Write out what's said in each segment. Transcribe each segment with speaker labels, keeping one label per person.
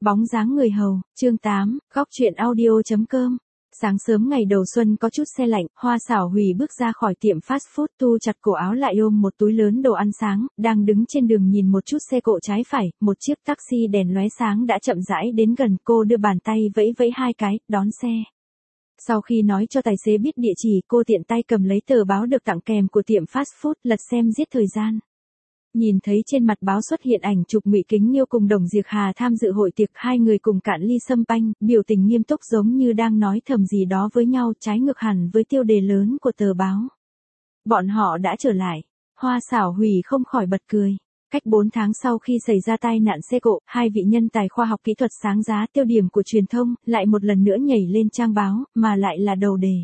Speaker 1: Bóng dáng người hầu, chương 8, góc truyện audio.com. Sáng sớm ngày đầu xuân có chút se lạnh, Hoa Xảo Hủy bước ra khỏi tiệm fast food, thu chặt cổ áo lại ôm một túi lớn đồ ăn sáng, đang đứng trên đường nhìn một chút xe cộ trái phải, một chiếc taxi đèn lóe sáng đã chậm rãi đến gần, cô đưa bàn tay vẫy vẫy hai cái, đón xe. Sau khi nói cho tài xế biết địa chỉ, cô tiện tay cầm lấy tờ báo được tặng kèm của tiệm fast food, lật xem giết thời gian. Nhìn thấy trên mặt báo xuất hiện ảnh chụp Ngụy Kính Nghiêu cùng Đồng Diệc Hà tham dự hội tiệc, hai người cùng cạn ly sâm panh, biểu tình nghiêm túc giống như đang nói thầm gì đó với nhau, trái ngược hẳn với tiêu đề lớn của tờ báo. Bọn họ đã trở lại. Hoa Xảo Hủy không khỏi bật cười. Cách 4 tháng sau khi xảy ra tai nạn xe cộ, hai vị nhân tài khoa học kỹ thuật sáng giá, tiêu điểm của truyền thông, lại một lần nữa nhảy lên trang báo, mà lại là đầu đề.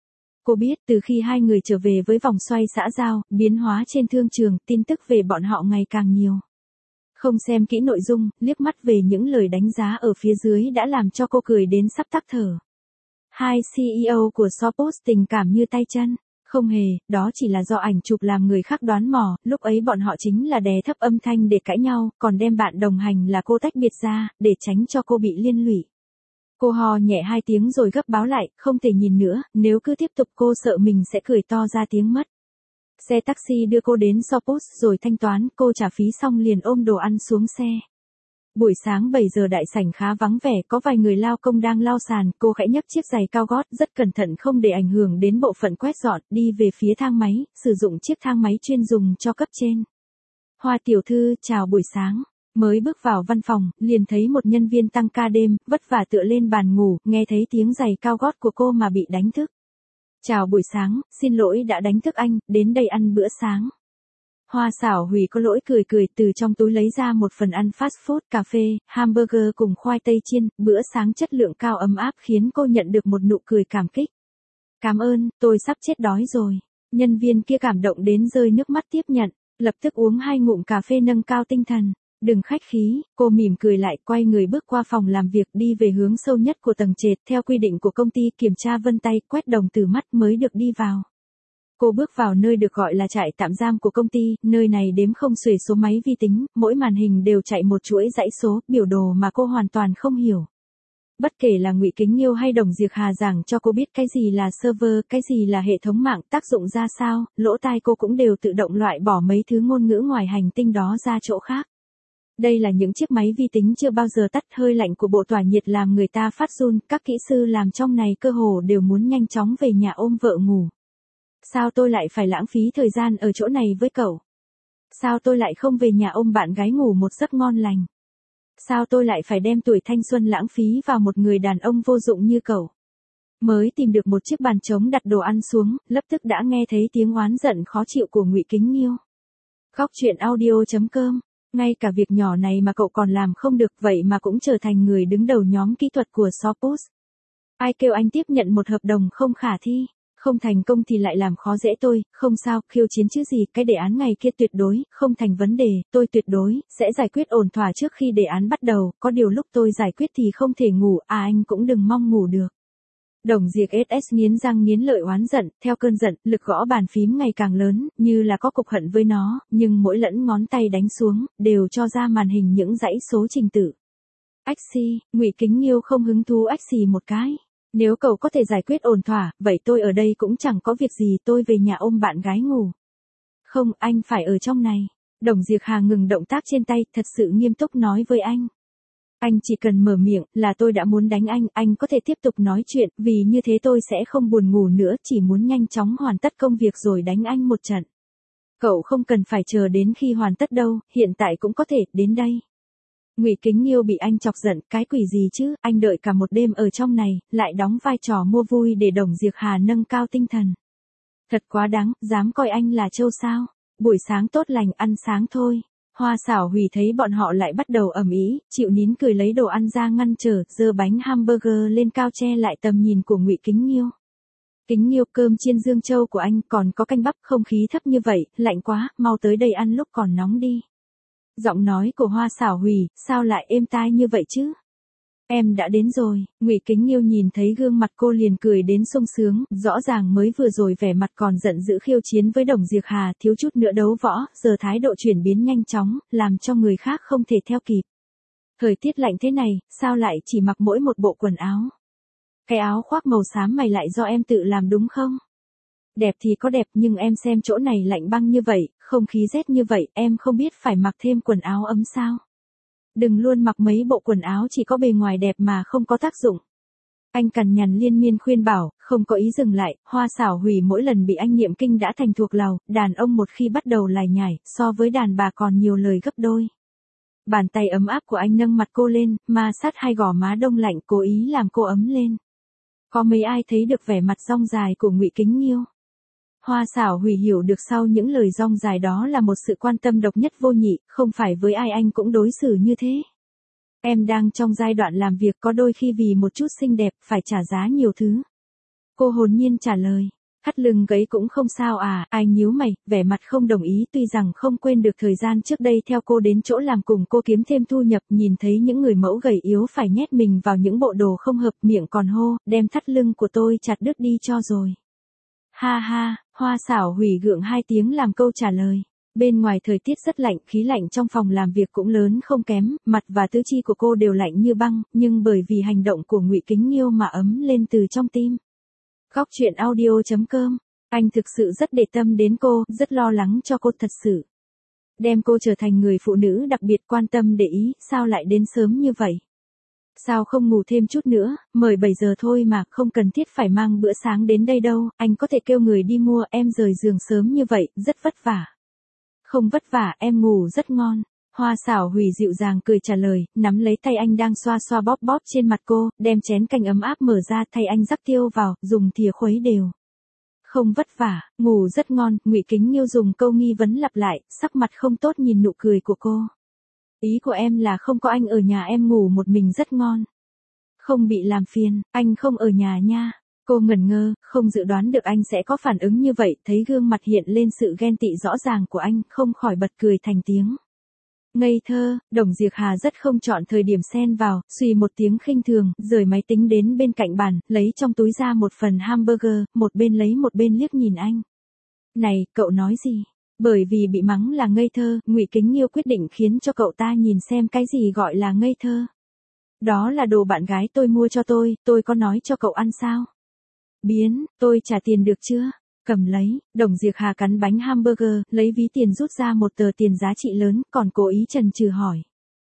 Speaker 1: Cô biết từ khi hai người trở về với vòng xoay xã giao, biến hóa trên thương trường, tin tức về bọn họ ngày càng nhiều. Không xem kỹ nội dung, liếc mắt về những lời đánh giá ở phía dưới đã làm cho cô cười đến sắp tắc thở. Hai CEO của Shoppost tình cảm như tay chân. Không hề, đó chỉ là do ảnh chụp làm người khác đoán mò, lúc ấy bọn họ chính là đè thấp âm thanh để cãi nhau, còn đem bạn đồng hành là cô tách biệt ra, để tránh cho cô bị liên lụy. Cô ho nhẹ hai tiếng rồi gấp báo lại, không thể nhìn nữa, nếu cứ tiếp tục cô sợ mình sẽ cười to ra tiếng mất. Xe taxi đưa cô đến Shoppost rồi thanh toán, cô trả phí xong liền ôm đồ ăn xuống xe. Buổi sáng 7 giờ đại sảnh khá vắng vẻ, có vài người lao công đang lau sàn, cô khẽ nhấc chiếc giày cao gót, rất cẩn thận không để ảnh hưởng đến bộ phận quét dọn, đi về phía thang máy, sử dụng chiếc thang máy chuyên dùng cho cấp trên. Hoa tiểu thư, chào buổi sáng. Mới bước vào văn phòng, liền thấy một nhân viên tăng ca đêm, vất vả tựa lên bàn ngủ, nghe thấy tiếng giày cao gót của cô mà bị đánh thức. Chào buổi sáng, xin lỗi đã đánh thức anh, đến đây ăn bữa sáng. Hoa Xảo Hủy có lỗi cười cười, từ trong túi lấy ra một phần ăn fast food, cà phê, hamburger cùng khoai tây chiên, bữa sáng chất lượng cao ấm áp khiến cô nhận được một nụ cười cảm kích. Cảm ơn, tôi sắp chết đói rồi. Nhân viên kia cảm động đến rơi nước mắt tiếp nhận, lập tức uống 2 ngụm cà phê nâng cao tinh thần. Đừng khách khí, cô mỉm cười lại, quay người bước qua phòng làm việc, đi về hướng sâu nhất của tầng trệt, theo quy định của công ty, kiểm tra vân tay, quét đồng từ mắt mới được đi vào. Cô bước vào nơi được gọi là trại tạm giam của công ty, nơi này đếm không xuể số máy vi tính, mỗi màn hình đều chạy một chuỗi dãy số, biểu đồ mà cô hoàn toàn không hiểu. Bất kể là Ngụy Kính Nghiêu hay Đồng Diệc Hà giảng cho cô biết cái gì là server, cái gì là hệ thống mạng, tác dụng ra sao, lỗ tai cô cũng đều tự động loại bỏ mấy thứ ngôn ngữ ngoài hành tinh đó ra chỗ khác. Đây là những chiếc máy vi tính chưa bao giờ tắt, hơi lạnh của bộ tỏa nhiệt làm người ta phát run, các kỹ sư làm trong này cơ hồ đều muốn nhanh chóng về nhà ôm vợ ngủ. Sao tôi lại phải lãng phí thời gian ở chỗ này với cậu? Sao tôi lại không về nhà ôm bạn gái ngủ một giấc ngon lành? Sao tôi lại phải đem tuổi thanh xuân lãng phí vào một người đàn ông vô dụng như cậu? Mới tìm được một chiếc bàn trống đặt đồ ăn xuống, lập tức đã nghe thấy tiếng oán giận khó chịu của Ngụy Kính Nghiêu. Góc truyện audio.com. Ngay cả việc nhỏ này mà cậu còn làm không được, vậy mà cũng trở thành người đứng đầu nhóm kỹ thuật của Shoppost. Ai kêu anh tiếp nhận một hợp đồng không khả thi, không thành công thì lại làm khó dễ tôi, không sao, khiêu chiến chứ gì, cái đề án ngày kia tuyệt đối, không thành vấn đề, tôi tuyệt đối, sẽ giải quyết ổn thỏa trước khi đề án bắt đầu, có điều lúc tôi giải quyết thì không thể ngủ, anh cũng đừng mong ngủ được. Đồng Diệc SS nghiến răng nghiến lợi oán giận, theo cơn giận, lực gõ bàn phím ngày càng lớn, như là có cục hận với nó, nhưng mỗi lẫn ngón tay đánh xuống, đều cho ra màn hình những dãy số trình tự. Ách xì, Ngụy Kính Nghiêu không hứng thú ách xì một cái. Nếu cậu có thể giải quyết ổn thỏa, vậy tôi ở đây cũng chẳng có việc gì, tôi về nhà ôm bạn gái ngủ. Không, anh phải ở trong này. Đồng Diệc Hà ngừng động tác trên tay, thật sự nghiêm túc nói với anh. Anh chỉ cần mở miệng, là tôi đã muốn đánh anh có thể tiếp tục nói chuyện, vì như thế tôi sẽ không buồn ngủ nữa, chỉ muốn nhanh chóng hoàn tất công việc rồi đánh anh một trận. Cậu không cần phải chờ đến khi hoàn tất đâu, hiện tại cũng có thể, đến đây. Ngụy Kính Nghiêu bị anh chọc giận, cái quỷ gì chứ, anh đợi cả một đêm ở trong này, lại đóng vai trò mua vui để Đồng Diệc Hà nâng cao tinh thần. Thật quá đáng, dám coi anh là trâu sao, buổi sáng tốt lành, ăn sáng thôi. Hoa Xảo Hủy thấy bọn họ lại bắt đầu ầm ĩ, chịu nín cười lấy đồ ăn ra ngăn trở, giơ bánh hamburger lên cao che lại tầm nhìn của Ngụy Kính Nghiêu. Kính Nghiêu, cơm chiên Dương Châu của anh, còn có canh bắp, không khí thấp như vậy, lạnh quá, mau tới đây ăn lúc còn nóng đi. Giọng nói của Hoa Xảo Hủy, sao lại êm tai như vậy chứ? Em đã đến rồi. Ngụy Kính Nghiêu nhìn thấy gương mặt cô liền cười đến sung sướng, rõ ràng mới vừa rồi vẻ mặt còn giận dữ khiêu chiến với Đồng Diệc Hà, thiếu chút nữa đấu võ, giờ thái độ chuyển biến nhanh chóng, làm cho người khác không thể theo kịp. Thời tiết lạnh thế này, sao lại chỉ mặc mỗi một bộ quần áo? Cái áo khoác màu xám mày lại do em tự làm đúng không? Đẹp thì có đẹp nhưng em xem chỗ này lạnh băng như vậy, không khí rét như vậy, em không biết phải mặc thêm quần áo ấm sao? Đừng luôn mặc mấy bộ quần áo chỉ có bề ngoài đẹp mà không có tác dụng. Anh cằn nhằn liên miên khuyên bảo, không có ý dừng lại, Hoa Xảo Hủy mỗi lần bị anh niệm kinh đã thành thuộc lầu, đàn ông một khi bắt đầu lải nhải, so với đàn bà còn nhiều lời gấp đôi. Bàn tay ấm áp của anh nâng mặt cô lên, ma sát hai gò má đông lạnh cố ý làm cô ấm lên. Có mấy ai thấy được vẻ mặt dong dài của Ngụy Kính Nghiêu? Hoa Xảo Hủy hiểu được sau những lời dong dài đó là một sự quan tâm độc nhất vô nhị, không phải với ai anh cũng đối xử như thế. Em đang trong giai đoạn làm việc có đôi khi vì một chút xinh đẹp phải trả giá nhiều thứ. Cô hồn nhiên trả lời. Thắt lưng gấy cũng không sao à, ai nhíu mày, vẻ mặt không đồng ý tuy rằng không quên được thời gian trước đây theo cô đến chỗ làm cùng cô kiếm thêm thu nhập nhìn thấy những người mẫu gầy yếu phải nhét mình vào những bộ đồ không hợp miệng còn hô, đem thắt lưng của tôi chặt đứt đi cho rồi. Ha ha, Hoa Xảo Hủy gượng 2 tiếng làm câu trả lời. Bên ngoài thời tiết rất lạnh, khí lạnh trong phòng làm việc cũng lớn không kém, mặt và tứ chi của cô đều lạnh như băng, nhưng bởi vì hành động của Ngụy Kính Nghiêu mà ấm lên từ trong tim. Góc truyện audio.com, anh thực sự rất để tâm đến cô, rất lo lắng cho cô thật sự. Đem cô trở thành người phụ nữ đặc biệt quan tâm để ý, sao lại đến sớm như vậy? Sao không ngủ thêm chút nữa, mời 7 giờ thôi mà, không cần thiết phải mang bữa sáng đến đây đâu, anh có thể kêu người đi mua, em rời giường sớm như vậy, rất vất vả. Không vất vả, em ngủ rất ngon. Hoa Xảo Hủy dịu dàng cười trả lời, nắm lấy tay anh đang xoa xoa bóp bóp trên mặt cô, đem chén canh ấm áp mở ra thay anh rắc tiêu vào, dùng thìa khuấy đều. Không vất vả, ngủ rất ngon, Ngụy Kính Nghiêu dùng câu nghi vấn lặp lại, sắc mặt không tốt nhìn nụ cười của cô. Ý của em là không có anh ở nhà em ngủ một mình rất ngon. Không bị làm phiền, anh không ở nhà nha. Cô ngẩn ngơ, không dự đoán được anh sẽ có phản ứng như vậy, thấy gương mặt hiện lên sự ghen tị rõ ràng của anh, không khỏi bật cười thành tiếng. Ngây thơ, Đồng Diệp Hà rất không chọn thời điểm xen vào, suy một tiếng khinh thường, rời máy tính đến bên cạnh bàn, lấy trong túi ra một phần hamburger, một bên lấy một bên liếc nhìn anh. Này, cậu nói gì? Bởi vì bị mắng là ngây thơ, Ngụy Kính Nghiêu quyết định khiến cho cậu ta nhìn xem cái gì gọi là ngây thơ. Đó là đồ bạn gái tôi mua cho tôi có nói cho cậu ăn sao? Biến, tôi trả tiền được chưa? Cầm lấy, Đồng Diệp Hà cắn bánh hamburger, lấy ví tiền rút ra một tờ tiền giá trị lớn, còn cố ý chần chừ hỏi.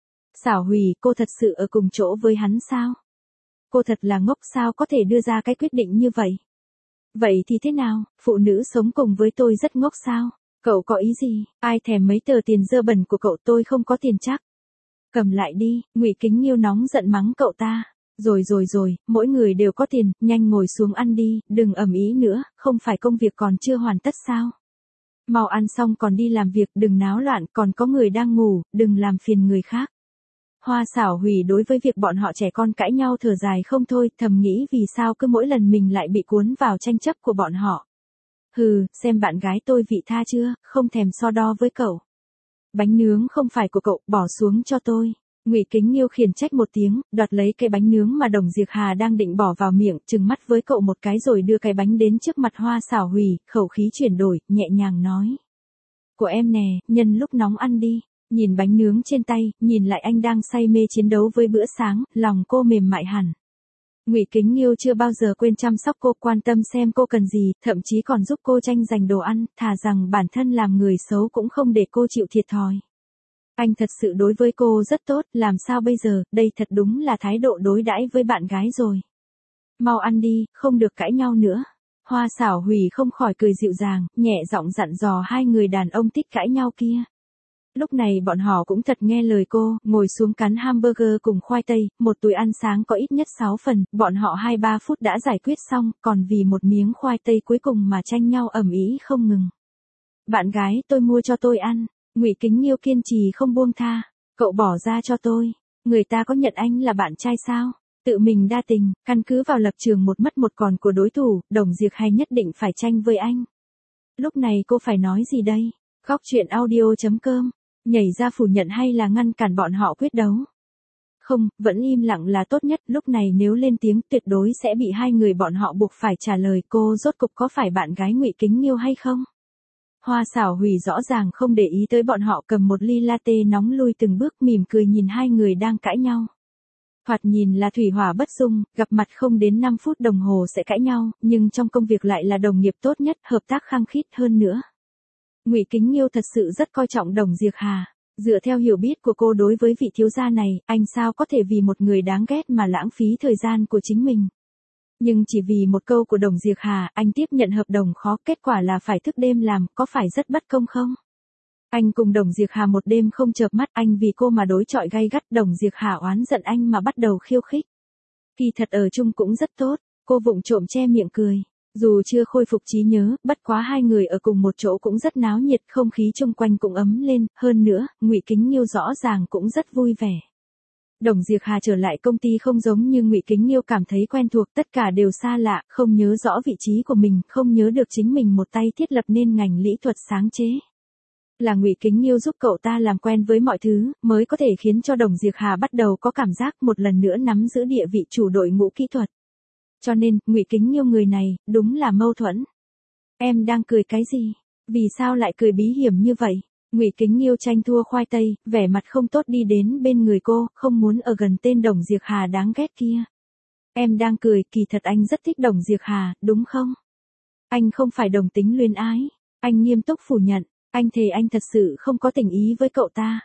Speaker 1: Xảo Hủy, cô thật sự ở cùng chỗ với hắn sao? Cô thật là ngốc sao có thể đưa ra cái quyết định như vậy? Vậy thì thế nào, phụ nữ sống cùng với tôi rất ngốc sao? Cậu có ý gì? Ai thèm mấy tờ tiền dơ bẩn của cậu, tôi không có tiền chắc. Cầm lại đi, Ngụy Kính Nghiêu nóng giận mắng cậu ta. Rồi, mỗi người đều có tiền, nhanh ngồi xuống ăn đi, đừng ầm ĩ nữa, không phải công việc còn chưa hoàn tất sao? Mau ăn xong còn đi làm việc, đừng náo loạn, còn có người đang ngủ, đừng làm phiền người khác. Hoa Xảo Hủy đối với việc bọn họ trẻ con cãi nhau thở dài không thôi, thầm nghĩ vì sao cứ mỗi lần mình lại bị cuốn vào tranh chấp của bọn họ. Hừ, xem bạn gái tôi vị tha chưa, không thèm so đo với cậu. Bánh nướng không phải của cậu, bỏ xuống cho tôi. Ngụy Kính Nghiêu khiển trách một tiếng, đoạt lấy cái bánh nướng mà Đồng Diệp Hà đang định bỏ vào miệng, trừng mắt với cậu một cái rồi đưa cái bánh đến trước mặt Hoa Xảo Hủy, khẩu khí chuyển đổi, nhẹ nhàng nói. Của em nè, nhân lúc nóng ăn đi. Nhìn bánh nướng trên tay, nhìn lại anh đang say mê chiến đấu với bữa sáng, lòng cô mềm mại hẳn. Ngụy Kính Nghiêu chưa bao giờ quên chăm sóc cô, quan tâm xem cô cần gì, thậm chí còn giúp cô tranh giành đồ ăn, thà rằng bản thân làm người xấu cũng không để cô chịu thiệt thòi. Anh thật sự đối với cô rất tốt, làm sao bây giờ, đây thật đúng là thái độ đối đãi với bạn gái rồi. Mau ăn đi, không được cãi nhau nữa. Hoa Xảo Hủy không khỏi cười dịu dàng, nhẹ giọng dặn dò hai người đàn ông thích cãi nhau kia. Lúc này bọn họ cũng thật nghe lời cô, ngồi xuống cắn hamburger cùng khoai tây, một túi ăn sáng có ít nhất 6 phần, bọn họ 2-3 phút đã giải quyết xong, còn vì một miếng khoai tây cuối cùng mà tranh nhau ầm ĩ không ngừng. Bạn gái tôi mua cho tôi ăn, Ngụy Kính Nghiêu kiên trì không buông tha, cậu bỏ ra cho tôi, người ta có nhận anh là bạn trai sao? Tự mình đa tình, căn cứ vào lập trường một mất một còn của đối thủ, Đồng Diệp hay nhất định phải tranh với anh. Lúc này cô phải nói gì đây? Góc truyện audio.com, nhảy ra phủ nhận hay là ngăn cản bọn họ quyết đấu? Không, vẫn im lặng là tốt nhất, lúc này nếu lên tiếng tuyệt đối sẽ bị hai người bọn họ buộc phải trả lời cô rốt cục có phải bạn gái Ngụy Kính Nghiêu hay không? Hoa Xảo Hủy rõ ràng không để ý tới bọn họ, cầm một ly latte nóng lui từng bước, mỉm cười nhìn hai người đang cãi nhau. Thoạt nhìn là thủy hỏa bất dung, gặp mặt không đến 5 phút đồng hồ sẽ cãi nhau, nhưng trong công việc lại là đồng nghiệp tốt nhất, hợp tác khăng khít hơn nữa. Ngụy Kính Nghiêu thật sự rất coi trọng Đồng Diệc Hà. Dựa theo hiểu biết của cô đối với vị thiếu gia này, anh sao có thể vì một người đáng ghét mà lãng phí thời gian của chính mình. Nhưng chỉ vì một câu của Đồng Diệc Hà, anh tiếp nhận hợp đồng khó, kết quả là phải thức đêm làm, có phải rất bất công không? Anh cùng Đồng Diệc Hà một đêm không chợp mắt, anh vì cô mà đối chọi gay gắt, Đồng Diệc Hà oán giận anh mà bắt đầu khiêu khích. Kỳ thật ở chung cũng rất tốt, cô vụng trộm che miệng cười. Dù chưa khôi phục trí nhớ, bất quá hai người ở cùng một chỗ cũng rất náo nhiệt, không khí chung quanh cũng ấm lên, hơn nữa, Ngụy Kính Nghiêu rõ ràng cũng rất vui vẻ. Đồng Diệc Hà trở lại công ty không giống như Ngụy Kính Nghiêu cảm thấy quen thuộc, tất cả đều xa lạ, không nhớ rõ vị trí của mình, không nhớ được chính mình một tay thiết lập nên ngành mỹ thuật sáng chế. Là Ngụy Kính Nghiêu giúp cậu ta làm quen với mọi thứ, mới có thể khiến cho Đồng Diệc Hà bắt đầu có cảm giác một lần nữa nắm giữ địa vị chủ đội ngũ kỹ thuật. Cho nên, Ngụy Kính Nghiêu người này, đúng là mâu thuẫn. Em đang cười cái gì? Vì sao lại cười bí hiểm như vậy? Ngụy Kính Nghiêu tranh thua khoai tây, vẻ mặt không tốt đi đến bên người cô, không muốn ở gần tên Đồng Diệc Hà đáng ghét kia. Em đang cười, kỳ thật anh rất thích Đồng Diệc Hà, đúng không? Anh không phải đồng tính luyến ái. Anh nghiêm túc phủ nhận, anh thề anh thật sự không có tình ý với cậu ta.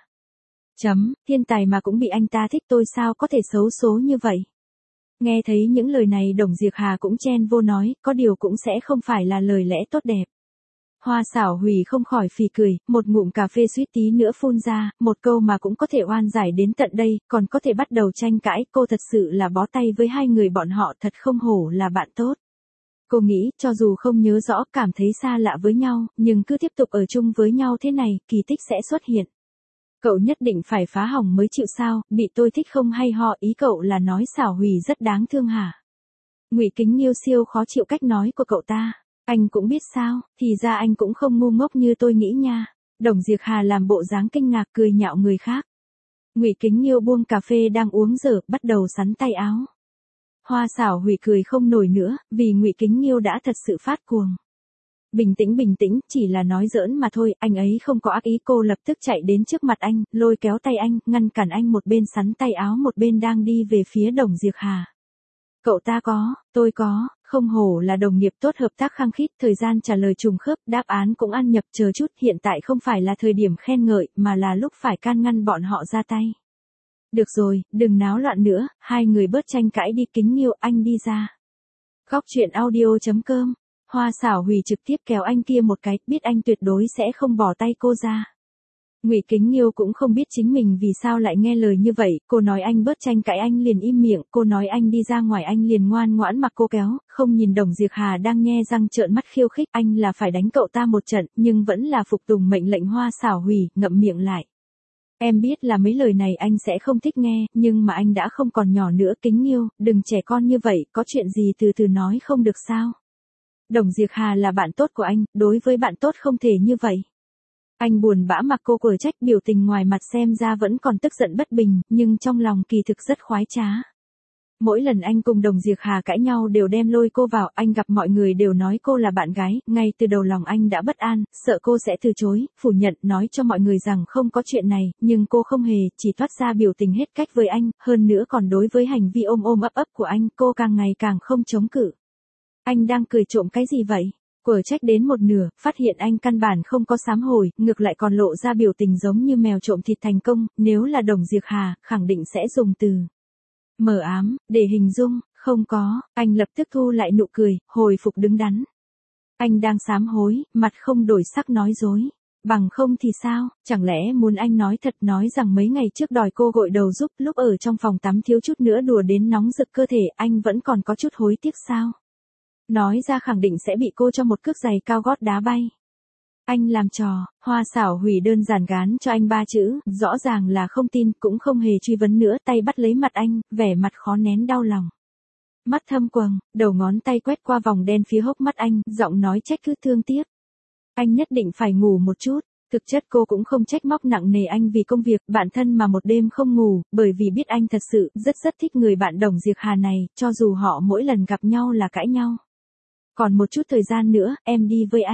Speaker 1: Thiên tài mà cũng bị anh ta thích, tôi sao có thể xấu số như vậy? Nghe thấy những lời này Đồng Diệc Hà cũng chen vô nói, có điều cũng sẽ không phải là lời lẽ tốt đẹp. Hoa Xảo Hủy không khỏi phì cười, một ngụm cà phê suýt tí nữa phun ra, một câu mà cũng có thể oan giải đến tận đây, còn có thể bắt đầu tranh cãi, cô thật sự là bó tay với hai người bọn họ, thật không hổ là bạn tốt. Cô nghĩ, cho dù không nhớ rõ, cảm thấy xa lạ với nhau, nhưng cứ tiếp tục ở chung với nhau thế này, kỳ tích sẽ xuất hiện. Cậu nhất định phải phá hỏng mới chịu sao, bị tôi thích không hay ho, ý cậu là nói Xảo Hủy rất đáng thương hả? Ngụy Kính Nghiêu siêu khó chịu cách nói của cậu ta. Anh cũng biết sao, thì ra anh cũng không ngu ngốc như tôi nghĩ nha. Đồng Diệc Hà làm bộ dáng kinh ngạc cười nhạo người khác. Ngụy Kính Nghiêu buông cà phê đang uống dở, bắt đầu sắn tay áo. Hoa Xảo Hủy cười không nổi nữa, vì Ngụy Kính Nghiêu đã thật sự phát cuồng. Bình tĩnh, chỉ là nói giỡn mà thôi, anh ấy không có ác ý. Cô lập tức chạy đến trước mặt anh, lôi kéo tay anh, ngăn cản anh, một bên sắn tay áo một bên đang đi về phía Đồng Diệc Hà. Cậu ta có, tôi có, không hổ là đồng nghiệp tốt, hợp tác khăng khít, thời gian trả lời trùng khớp, đáp án cũng ăn nhập, chờ chút, hiện tại không phải là thời điểm khen ngợi, mà là lúc phải can ngăn bọn họ ra tay. Được rồi, đừng náo loạn nữa, hai người bớt tranh cãi đi. Kính Nghiêu, anh đi ra. Góc truyện audio.com. Hoa Xảo Hủy trực tiếp kéo anh kia một cái, biết anh tuyệt đối sẽ không bỏ tay cô ra. Ngụy Kính Nghiêu cũng không biết chính mình vì sao lại nghe lời như vậy, cô nói anh bớt tranh cãi anh liền im miệng, cô nói anh đi ra ngoài anh liền ngoan ngoãn mặc cô kéo, không nhìn Đồng Diệc Hà đang nhe răng trợn mắt khiêu khích, anh là phải đánh cậu ta một trận, nhưng vẫn là phục tùng mệnh lệnh. Hoa Xảo Hủy ngậm miệng lại. Em biết là mấy lời này anh sẽ không thích nghe, nhưng mà anh đã không còn nhỏ nữa. Kính Nghiêu, đừng trẻ con như vậy, có chuyện gì từ từ nói không được sao? Đồng Diệc Hà là bạn tốt của anh, đối với bạn tốt không thể như vậy. Anh buồn bã mặc cô quở trách, biểu tình ngoài mặt xem ra vẫn còn tức giận bất bình, nhưng trong lòng kỳ thực rất khoái trá. Mỗi lần anh cùng Đồng Diệc Hà cãi nhau đều đem lôi cô vào, anh gặp mọi người đều nói cô là bạn gái, ngay từ đầu lòng anh đã bất an, sợ cô sẽ từ chối, phủ nhận, nói cho mọi người rằng không có chuyện này, nhưng cô không hề, chỉ thoát ra biểu tình hết cách với anh, hơn nữa còn đối với hành vi ôm ấp của anh, cô càng ngày càng không chống cự. Anh đang cười trộm cái gì vậy? Quở trách đến một nửa, phát hiện anh căn bản không có sám hối, ngược lại còn lộ ra biểu tình giống như mèo trộm thịt thành công, nếu là Đồng Diệc Hà, khẳng định sẽ dùng từ mờ ám để hình dung, không có, anh lập tức thu lại nụ cười, hồi phục đứng đắn. Anh đang sám hối, mặt không đổi sắc nói dối. Bằng không thì sao, chẳng lẽ muốn anh nói thật, nói rằng mấy ngày trước đòi cô gội đầu giúp, lúc ở trong phòng tắm thiếu chút nữa đùa đến nóng rực cơ thể, anh vẫn còn có chút hối tiếc sao? Nói ra khẳng định sẽ bị cô cho một cước giày cao gót đá bay. Anh làm trò, Hoa Xảo Hủy đơn giản gán cho anh 3 chữ, rõ ràng là không tin, cũng không hề truy vấn nữa, tay bắt lấy mặt anh, vẻ mặt khó nén đau lòng. Mắt thâm quầng, đầu ngón tay quét qua vòng đen phía hốc mắt anh, giọng nói trách cứ thương tiếc. Anh nhất định phải ngủ một chút. Thực chất cô cũng không trách móc nặng nề anh vì công việc, bạn thân mà một đêm không ngủ, bởi vì biết anh thật sự rất thích người bạn Đồng Diệc Hà này, cho dù họ mỗi lần gặp nhau là cãi nhau. Còn một chút thời gian nữa, em đi với anh.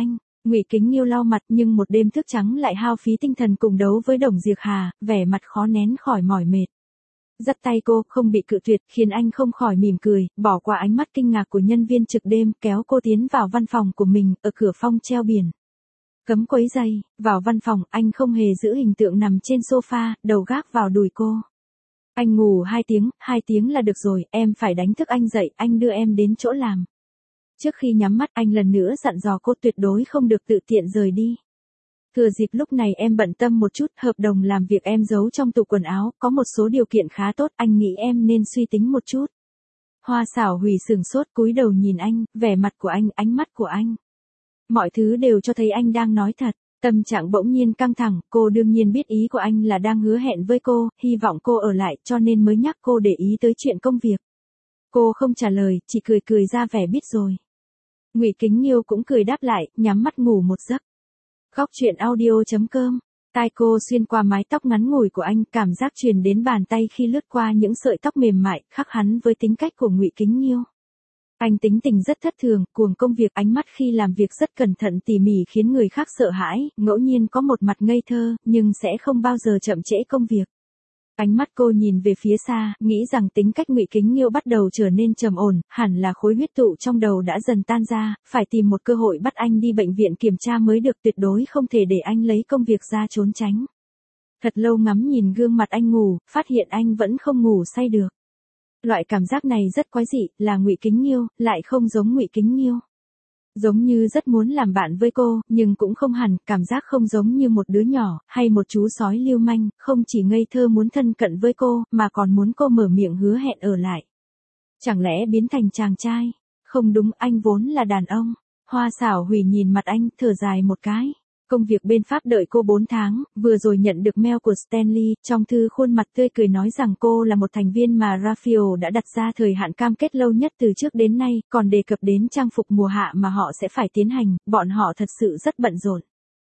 Speaker 1: Ngụy Kính Nghiêu lau mặt nhưng một đêm thức trắng lại hao phí tinh thần cùng đấu với Đồng Diệc Hà, vẻ mặt khó nén khỏi mỏi mệt. Dắt tay cô, không bị cự tuyệt, khiến anh không khỏi mỉm cười, bỏ qua ánh mắt kinh ngạc của nhân viên trực đêm, kéo cô tiến vào văn phòng của mình, ở cửa phong treo biển. Cấm quấy giày, vào văn phòng, anh không hề giữ hình tượng nằm trên sofa, đầu gác vào đùi cô. Anh ngủ 2 tiếng là được rồi, em phải đánh thức anh dậy, anh đưa em đến chỗ làm. Trước khi nhắm mắt, anh lần nữa dặn dò cô tuyệt đối không được tự tiện rời đi. Thừa dịp lúc này em bận tâm một chút, hợp đồng làm việc em giấu trong tủ quần áo, có một số điều kiện khá tốt, anh nghĩ em nên suy tính một chút. Hoa Xảo Hủy sửng sốt cúi đầu nhìn anh, vẻ mặt của anh, ánh mắt của anh. Mọi thứ đều cho thấy anh đang nói thật. Tâm trạng bỗng nhiên căng thẳng, cô đương nhiên biết ý của anh là đang hứa hẹn với cô, hy vọng cô ở lại cho nên mới nhắc cô để ý tới chuyện công việc. Cô không trả lời, chỉ cười cười ra vẻ biết rồi. Ngụy Kính Nghiêu cũng cười đáp lại, nhắm mắt ngủ một giấc. Góc truyện audio.com. Tai cô xuyên qua mái tóc ngắn ngủi của anh, cảm giác truyền đến bàn tay khi lướt qua những sợi tóc mềm mại, khác hẳn với tính cách của Ngụy Kính Nghiêu. Anh tính tình rất thất thường, cuồng công việc, ánh mắt khi làm việc rất cẩn thận tỉ mỉ khiến người khác sợ hãi, ngẫu nhiên có một mặt ngây thơ, nhưng sẽ không bao giờ chậm trễ công việc. Ánh mắt cô nhìn về phía xa, nghĩ rằng tính cách Ngụy Kính Nghiêu bắt đầu trở nên trầm ổn, hẳn là khối huyết tụ trong đầu đã dần tan ra, phải tìm một cơ hội bắt anh đi bệnh viện kiểm tra mới được, tuyệt đối không thể để anh lấy công việc ra trốn tránh. Thật lâu ngắm nhìn gương mặt anh ngủ, phát hiện anh vẫn không ngủ say được. Loại cảm giác này rất quái dị, là Ngụy Kính Nghiêu, lại không giống Ngụy Kính Nghiêu. Giống như rất muốn làm bạn với cô, nhưng cũng không hẳn, cảm giác không giống như một đứa nhỏ, hay một chú sói lưu manh, không chỉ ngây thơ muốn thân cận với cô, mà còn muốn cô mở miệng hứa hẹn ở lại. Chẳng lẽ biến thành chàng trai? Không đúng, anh vốn là đàn ông. Hoa Xảo Hủy nhìn mặt anh, thở dài một cái. Công việc bên Pháp đợi cô 4 tháng, vừa rồi nhận được mail của Stanley, trong thư khuôn mặt tươi cười nói rằng cô là một thành viên mà Raphael đã đặt ra thời hạn cam kết lâu nhất từ trước đến nay, còn đề cập đến trang phục mùa hạ mà họ sẽ phải tiến hành, bọn họ thật sự rất bận rộn.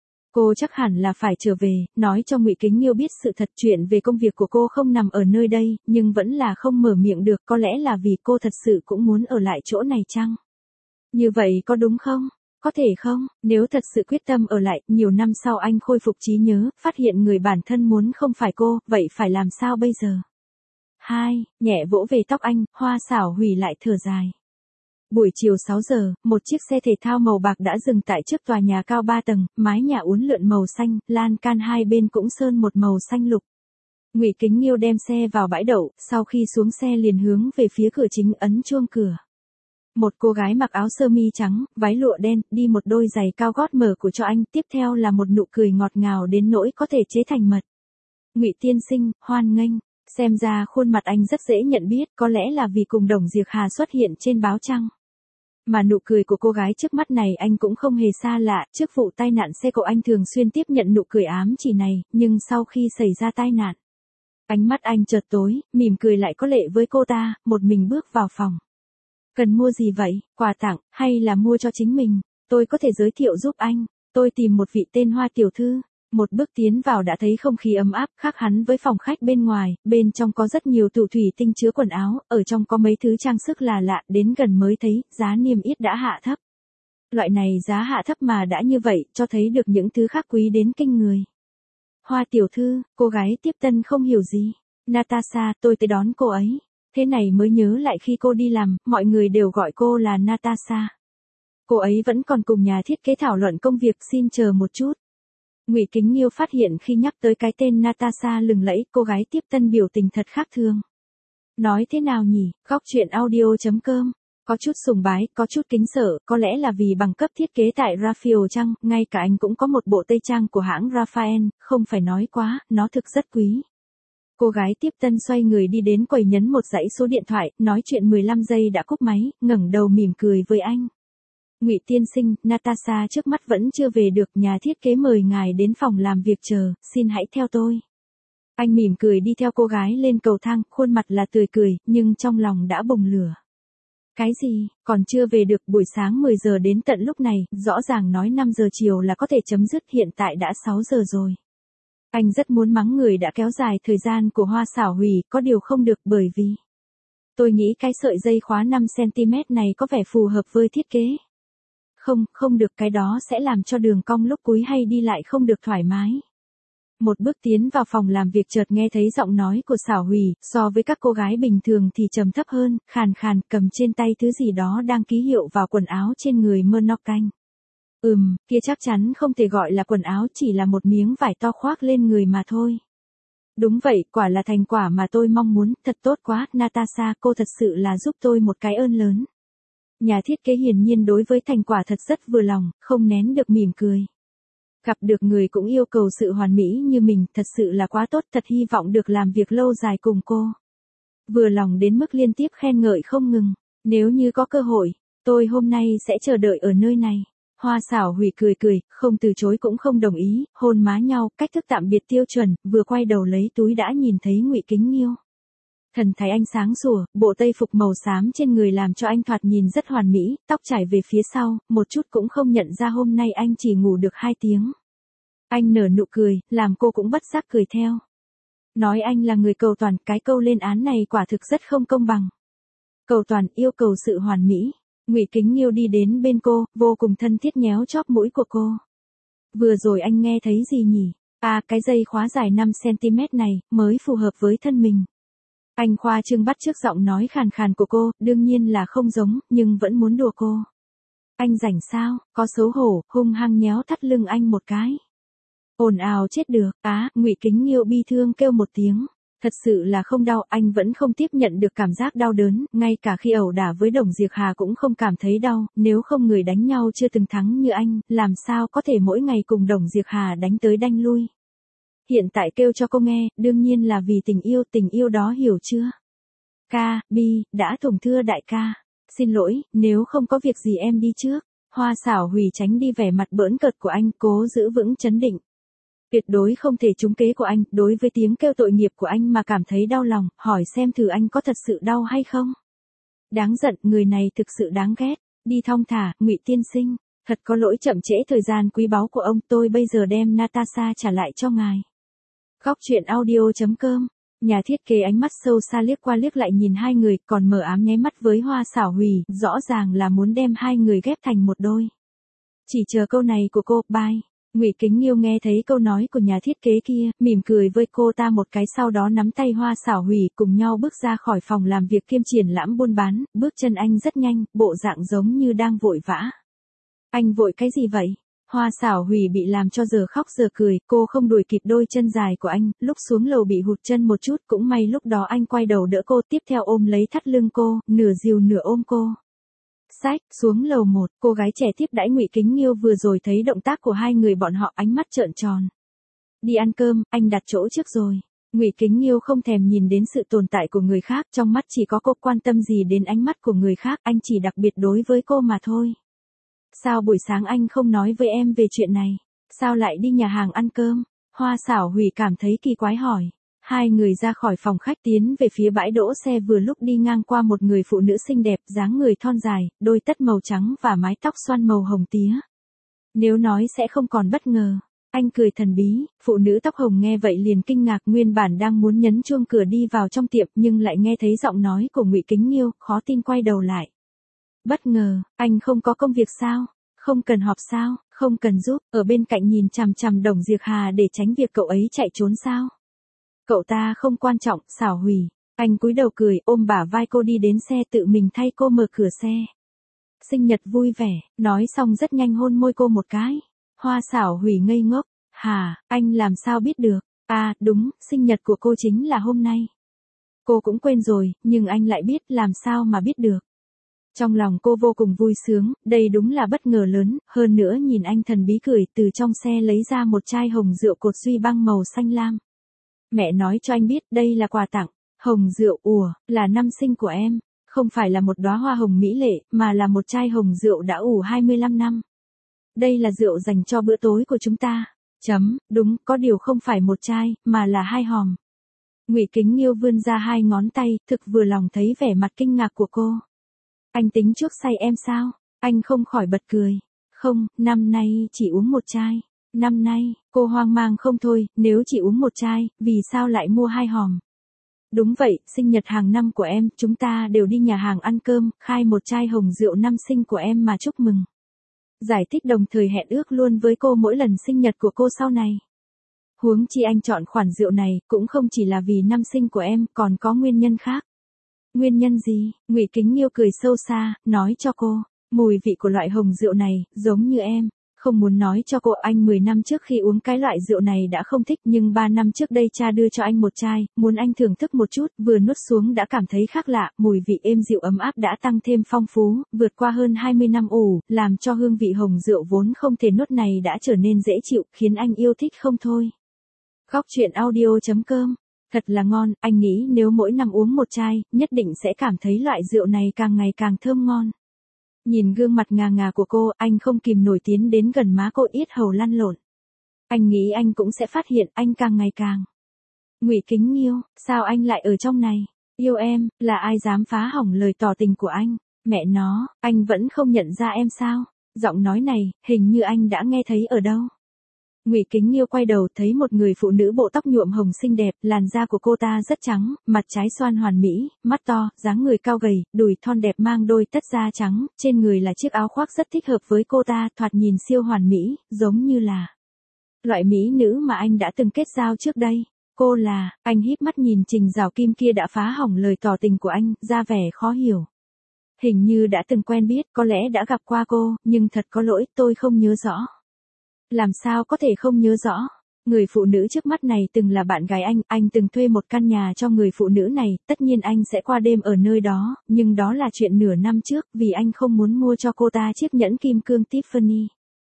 Speaker 1: Cô chắc hẳn là phải trở về, nói cho Ngụy Kính Nghiêu biết sự thật, chuyện về công việc của cô không nằm ở nơi đây, nhưng vẫn là không mở miệng được, có lẽ là vì cô thật sự cũng muốn ở lại chỗ này chăng? Như vậy có đúng không? Có thể không, nếu thật sự quyết tâm ở lại, nhiều năm sau anh khôi phục trí nhớ, phát hiện người bản thân muốn không phải cô, vậy phải làm sao bây giờ? Nhẹ vỗ về tóc anh, Hoa Xảo Hủy lại thở dài. Buổi chiều 6 giờ, một chiếc xe thể thao màu bạc đã dừng tại trước tòa nhà cao 3 tầng, mái nhà uốn lượn màu xanh, lan can hai bên cũng sơn một màu xanh lục. Ngụy Kính Nghiêu đem xe vào bãi đậu, sau khi xuống xe liền hướng về phía cửa chính ấn chuông cửa. Một cô gái mặc áo sơ mi trắng, váy lụa đen, đi một đôi giày cao gót mở của cho anh, tiếp theo là một nụ cười ngọt ngào đến nỗi có thể chế thành mật. Ngụy tiên sinh, hoan nghênh. Xem ra khuôn mặt anh rất dễ nhận biết, có lẽ là vì cùng Đồng Diệc Hà xuất hiện trên báo chăng. Mà nụ cười của cô gái trước mắt này anh cũng không hề xa lạ, trước vụ tai nạn xe cộ anh thường xuyên tiếp nhận nụ cười ám chỉ này, nhưng sau khi xảy ra tai nạn, ánh mắt anh chợt tối, mỉm cười lại có lệ với cô ta, một mình bước vào phòng. Cần mua gì vậy, quà tặng, hay là mua cho chính mình? Tôi có thể giới thiệu giúp anh. Tôi tìm một vị tên Hoa tiểu thư. Một bước tiến vào đã thấy không khí ấm áp, khác hẳn với phòng khách bên ngoài, bên trong có rất nhiều tủ thủy tinh chứa quần áo, ở trong có mấy thứ trang sức là lạ, đến gần mới thấy, giá niêm yết đã hạ thấp. Loại này giá hạ thấp mà đã như vậy, cho thấy được những thứ khác quý đến kinh người. Hoa tiểu thư, cô gái tiếp tân không hiểu gì. Natasha, tôi tới đón cô ấy. Thế này mới nhớ lại khi cô đi làm, mọi người đều gọi cô là Natasha. Cô ấy vẫn còn cùng nhà thiết kế thảo luận công việc, xin chờ một chút. Ngụy Kính Nghiêu phát hiện khi nhắc tới cái tên Natasha lừng lẫy, cô gái tiếp tân biểu tình thật khác thường. Nói thế nào nhỉ, góc truyện audio.com. Có chút sùng bái, có chút kính sợ, có lẽ là vì bằng cấp thiết kế tại Raphael chăng, ngay cả anh cũng có một bộ tây trang của hãng Raphael, không phải nói quá, nó thực rất quý. Cô gái tiếp tân xoay người đi đến quầy nhấn một dãy số điện thoại, nói chuyện 15 giây đã cúp máy, ngẩng đầu mỉm cười với anh. Ngụy tiên sinh, Natasha trước mắt vẫn chưa về được, nhà thiết kế mời ngài đến phòng làm việc chờ, xin hãy theo tôi. Anh mỉm cười đi theo cô gái lên cầu thang, khuôn mặt là tươi cười, nhưng trong lòng đã bùng lửa. Cái gì, còn chưa về được, buổi sáng 10 giờ đến tận lúc này, rõ ràng nói 5 giờ chiều là có thể chấm dứt, hiện tại đã 6 giờ rồi. Anh rất muốn mắng người đã kéo dài thời gian của Hoa Xảo Hủy, có điều không được bởi vì tôi nghĩ cái sợi dây khóa 5cm này có vẻ phù hợp với thiết kế. không được, cái đó sẽ làm cho đường cong lúc cúi hay đi lại không được thoải mái. Một bước tiến vào phòng làm việc chợt nghe thấy giọng nói của Xảo Hủy, so với các cô gái bình thường thì trầm thấp hơn, khàn khàn, cầm trên tay thứ gì đó đang ký hiệu vào quần áo trên người Murnau. Kia chắc chắn không thể gọi là quần áo, chỉ là một miếng vải to khoác lên người mà thôi. Đúng vậy, quả là thành quả mà tôi mong muốn, thật tốt quá, Natasha, cô thật sự là giúp tôi một cái ơn lớn. Nhà thiết kế hiển nhiên đối với thành quả thật rất vừa lòng, không nén được mỉm cười. Gặp được người cũng yêu cầu sự hoàn mỹ như mình, thật sự là quá tốt, thật hy vọng được làm việc lâu dài cùng cô. Vừa lòng đến mức liên tiếp khen ngợi không ngừng, nếu như có cơ hội, tôi hôm nay sẽ chờ đợi ở nơi này. Hoa Xảo Hủy cười cười, không từ chối cũng không đồng ý, hôn má nhau, cách thức tạm biệt tiêu chuẩn, vừa quay đầu lấy túi đã nhìn thấy Ngụy Kính Nghiêu. Thần thái anh sáng sủa, bộ tây phục màu xám trên người làm cho anh thoạt nhìn rất hoàn mỹ, tóc trải về phía sau, một chút cũng không nhận ra hôm nay anh chỉ ngủ được 2 tiếng. Anh nở nụ cười, làm cô cũng bất giác cười theo. Nói anh là người cầu toàn, cái câu lên án này quả thực rất không công bằng. Cầu toàn yêu cầu sự hoàn mỹ. Ngụy Kính Nghiêu đi đến bên cô, vô cùng thân thiết nhéo chóp mũi của cô. Vừa rồi anh nghe thấy gì nhỉ? À, cái dây khóa dài 5cm này, mới phù hợp với thân mình. Anh khoa trương bắt chước giọng nói khàn khàn của cô, đương nhiên là không giống, nhưng vẫn muốn đùa cô. Anh rảnh sao, có xấu hổ, hung hăng nhéo thắt lưng anh một cái. Ồn ào chết được, Ngụy Kính Nghiêu bi thương kêu một tiếng. Thật sự là không đau, anh vẫn không tiếp nhận được cảm giác đau đớn, ngay cả khi ẩu đả với Đồng Diệc Hà cũng không cảm thấy đau, nếu không người đánh nhau chưa từng thắng như anh, làm sao có thể mỗi ngày cùng Đồng Diệc Hà đánh tới đánh lui. Hiện tại kêu cho cô nghe, đương nhiên là vì tình yêu đó, hiểu chưa? Đã thủng thưa đại ca. Xin lỗi, nếu không có việc gì em đi trước. Hoa Xảo Hủy tránh đi vẻ mặt bỡn cợt của anh, cố giữ vững trấn định. Tuyệt đối không thể trúng kế của anh, đối với tiếng kêu tội nghiệp của anh mà cảm thấy đau lòng, hỏi xem thử anh có thật sự đau hay không. Đáng giận, người này thực sự đáng ghét. Đi thong thả, Ngụy tiên sinh, thật có lỗi chậm trễ thời gian quý báu của ông, tôi bây giờ đem Natasha trả lại cho ngài. Góc truyện audio.com. Nhà thiết kế ánh mắt sâu xa liếc qua liếc lại nhìn hai người, còn mờ ám nháy mắt với Hoa Xảo Hủy, rõ ràng là muốn đem hai người ghép thành một đôi. Chỉ chờ câu này của cô, bye. Ngụy Kính Nghiêu nghe thấy câu nói của nhà thiết kế kia, mỉm cười với cô ta một cái, sau đó nắm tay Hoa Xảo Hủy cùng nhau bước ra khỏi phòng làm việc kiêm triển lãm buôn bán, bước chân anh rất nhanh, bộ dạng giống như đang vội vã. Anh vội cái gì vậy? Hoa Xảo Hủy bị làm cho giờ khóc giờ cười, cô không đuổi kịp đôi chân dài của anh, lúc xuống lầu bị hụt chân một chút, cũng may lúc đó anh quay đầu đỡ cô, tiếp theo ôm lấy thắt lưng cô, nửa dìu nửa ôm cô. Sách, xuống lầu 1, cô gái trẻ tiếp đãi Ngụy Kính Nghiêu vừa rồi thấy động tác của hai người bọn họ ánh mắt trợn tròn. Đi ăn cơm, anh đặt chỗ trước rồi. Ngụy Kính Nghiêu không thèm nhìn đến sự tồn tại của người khác, trong mắt chỉ có cô, quan tâm gì đến ánh mắt của người khác, anh chỉ đặc biệt đối với cô mà thôi. Sao buổi sáng anh không nói với em về chuyện này? Sao lại đi nhà hàng ăn cơm? Hoa Xảo Hủy cảm thấy kỳ quái hỏi. Hai người ra khỏi phòng khách tiến về phía bãi đỗ xe, vừa lúc đi ngang qua một người phụ nữ xinh đẹp, dáng người thon dài, đôi tất màu trắng và mái tóc xoăn màu hồng tía. Nếu nói sẽ không còn bất ngờ. Anh cười thần bí, phụ nữ tóc hồng nghe vậy liền kinh ngạc, nguyên bản đang muốn nhấn chuông cửa đi vào trong tiệm nhưng lại nghe thấy giọng nói của Ngụy Kính Nghiêu, khó tin quay đầu lại. Bất ngờ, anh không có công việc sao? Không cần họp sao? Không cần giúp, ở bên cạnh nhìn chằm chằm Đồng Diệc Hà để tránh việc cậu ấy chạy trốn sao? Cậu ta không quan trọng, Xảo Hủy. Anh cúi đầu cười, ôm bả vai cô đi đến xe, tự mình thay cô mở cửa xe. Sinh nhật vui vẻ, nói xong rất nhanh hôn môi cô một cái. Hoa Xảo Hủy ngây ngốc. Hả, anh làm sao biết được? À, đúng, sinh nhật của cô chính là hôm nay. Cô cũng quên rồi, nhưng anh lại biết, làm sao mà biết được. Trong lòng cô vô cùng vui sướng, đây đúng là bất ngờ lớn, hơn nữa nhìn anh thần bí cười, từ trong xe lấy ra một chai hồng rượu cột suy băng màu xanh lam. Mẹ nói cho anh biết, đây là quà tặng. Hồng rượu, là năm sinh của em, không phải là một đóa hoa hồng mỹ lệ, mà là một chai hồng rượu đã ủ 25 năm. Đây là rượu dành cho bữa tối của chúng ta. Đúng, có điều không phải một chai, mà là 2 hòm. Ngụy Kính Nghiêu vươn ra 2 ngón tay, thực vừa lòng thấy vẻ mặt kinh ngạc của cô. Anh tính trước say em sao? Anh không khỏi bật cười. Không, năm nay chỉ uống một chai. Năm nay, cô hoang mang không thôi, nếu chỉ uống một chai, vì sao lại mua 2 hòm? Đúng vậy, sinh nhật hàng năm của em, chúng ta đều đi nhà hàng ăn cơm, khai một chai hồng rượu năm sinh của em mà chúc mừng. Giải thích đồng thời hẹn ước luôn với cô mỗi lần sinh nhật của cô sau này. Huống chi anh chọn khoản rượu này cũng không chỉ là vì năm sinh của em, còn có nguyên nhân khác. Nguyên nhân gì? Ngụy Kính Nghiêu cười sâu xa, nói cho cô, mùi vị của loại hồng rượu này, giống như em. Không muốn nói cho cô, anh 10 năm trước khi uống cái loại rượu này đã không thích, nhưng 3 năm trước đây cha đưa cho anh một chai, muốn anh thưởng thức một chút, vừa nuốt xuống đã cảm thấy khác lạ, mùi vị êm dịu ấm áp đã tăng thêm phong phú, vượt qua hơn 20 năm ủ, làm cho hương vị hồng rượu vốn không thể nuốt này đã trở nên dễ chịu, khiến anh yêu thích không thôi. Góc truyện audio.com. Thật là ngon, anh nghĩ nếu mỗi năm uống một chai, nhất định sẽ cảm thấy loại rượu này càng ngày càng thơm ngon. Nhìn gương mặt ngà ngà của cô, anh không kìm nổi tiến đến gần má cô, yết hầu lăn lộn. Anh nghĩ anh cũng sẽ phát hiện anh càng ngày càng. Ngụy Kính Nghiêu, sao anh lại ở trong này? Yêu em, là ai dám phá hỏng lời tỏ tình của anh? Mẹ nó, anh vẫn không nhận ra em sao? Giọng nói này, hình như anh đã nghe thấy ở đâu. Ngụy Kính Nghiêu quay đầu thấy một người phụ nữ bộ tóc nhuộm hồng xinh đẹp, làn da của cô ta rất trắng, mặt trái xoan hoàn mỹ, mắt to, dáng người cao gầy, đùi thon đẹp mang đôi tất da trắng, trên người là chiếc áo khoác rất thích hợp với cô ta, thoạt nhìn siêu hoàn mỹ, giống như là loại mỹ nữ mà anh đã từng kết giao trước đây. Cô là, anh híp mắt nhìn Trình Dạo Kim kia đã phá hỏng lời tỏ tình của anh, ra vẻ khó hiểu. Hình như đã từng quen biết, có lẽ đã gặp qua cô, nhưng thật có lỗi, tôi không nhớ rõ. Làm sao có thể không nhớ rõ? Người phụ nữ trước mắt này từng là bạn gái anh từng thuê một căn nhà cho người phụ nữ này, tất nhiên anh sẽ qua đêm ở nơi đó, nhưng đó là chuyện nửa năm trước, vì anh không muốn mua cho cô ta chiếc nhẫn kim cương Tiffany.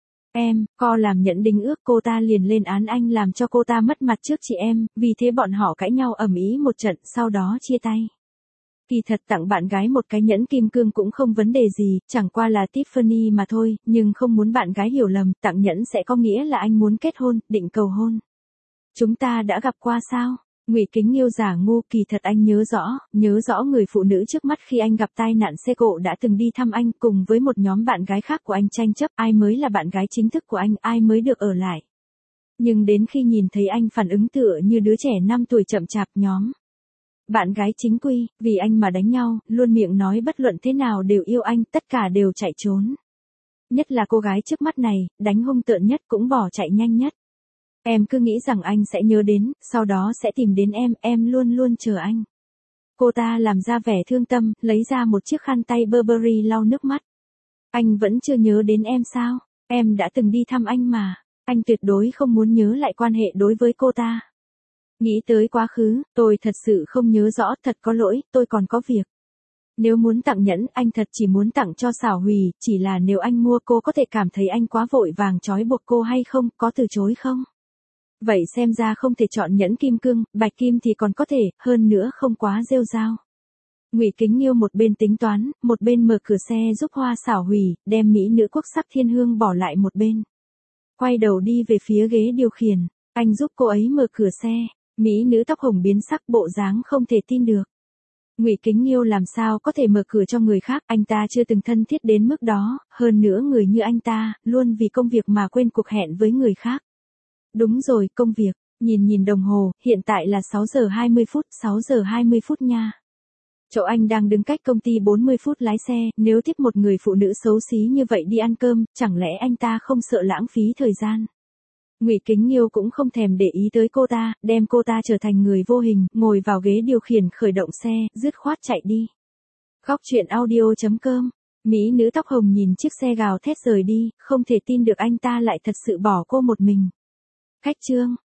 Speaker 1: Co làm nhẫn đính ước, cô ta liền lên án anh làm cho cô ta mất mặt trước chị em, vì thế bọn họ cãi nhau ầm ĩ một trận, sau đó chia tay. Kỳ thật tặng bạn gái một cái nhẫn kim cương cũng không vấn đề gì, chẳng qua là Tiffany mà thôi, nhưng không muốn bạn gái hiểu lầm, tặng nhẫn sẽ có nghĩa là anh muốn kết hôn, định cầu hôn. Chúng ta đã gặp qua sao? Ngụy Kính Nghiêu giả ngu, kỳ thật anh nhớ rõ người phụ nữ trước mắt khi anh gặp tai nạn xe cộ đã từng đi thăm anh, cùng với một nhóm bạn gái khác của anh tranh chấp ai mới là bạn gái chính thức của anh, ai mới được ở lại. Nhưng đến khi nhìn thấy anh phản ứng tựa như đứa trẻ 5 tuổi chậm chạp, nhóm bạn gái chính quy, vì anh mà đánh nhau, luôn miệng nói bất luận thế nào đều yêu anh, tất cả đều chạy trốn. Nhất là cô gái trước mắt này, đánh hung tợn nhất cũng bỏ chạy nhanh nhất. Em cứ nghĩ rằng anh sẽ nhớ đến, sau đó sẽ tìm đến em luôn luôn chờ anh. Cô ta làm ra vẻ thương tâm, lấy ra một chiếc khăn tay Burberry lau nước mắt. Anh vẫn chưa nhớ đến em sao? Em đã từng đi thăm anh mà. Anh tuyệt đối không muốn nhớ lại quan hệ đối với cô ta. Nghĩ tới quá khứ, tôi thật sự không nhớ rõ, thật có lỗi, tôi còn có việc. Nếu muốn tặng nhẫn, anh thật chỉ muốn tặng cho Xảo Hủy, chỉ là nếu anh mua cô có thể cảm thấy anh quá vội vàng trói buộc cô hay không, có từ chối không? Vậy xem ra không thể chọn nhẫn kim cương, bạch kim thì còn có thể, hơn nữa không quá rêu rao. Ngụy Kính Nghiêu một bên tính toán, một bên mở cửa xe giúp Hoa Xảo Hủy, đem mỹ nữ quốc sắc thiên hương bỏ lại một bên. Quay đầu đi về phía ghế điều khiển, anh giúp cô ấy mở cửa xe. Mỹ nữ tóc hồng biến sắc, bộ dáng không thể tin được. Ngụy Kính Nghiêu làm sao có thể mở cửa cho người khác, anh ta chưa từng thân thiết đến mức đó, hơn nữa người như anh ta, luôn vì công việc mà quên cuộc hẹn với người khác. Đúng rồi, công việc, nhìn đồng hồ, hiện tại là 6 giờ 20 phút, 6 giờ 20 phút nha. Chỗ anh đang đứng cách công ty 40 phút lái xe, nếu tiếp một người phụ nữ xấu xí như vậy đi ăn cơm, chẳng lẽ anh ta không sợ lãng phí thời gian? Ngụy Kính Nghiêu cũng không thèm để ý tới cô ta, đem cô ta trở thành người vô hình, ngồi vào ghế điều khiển khởi động xe, dứt khoát chạy đi. Góc truyện audio.com. Mỹ nữ tóc hồng nhìn chiếc xe gào thét rời đi, không thể tin được anh ta lại thật sự bỏ cô một mình. Khách trương,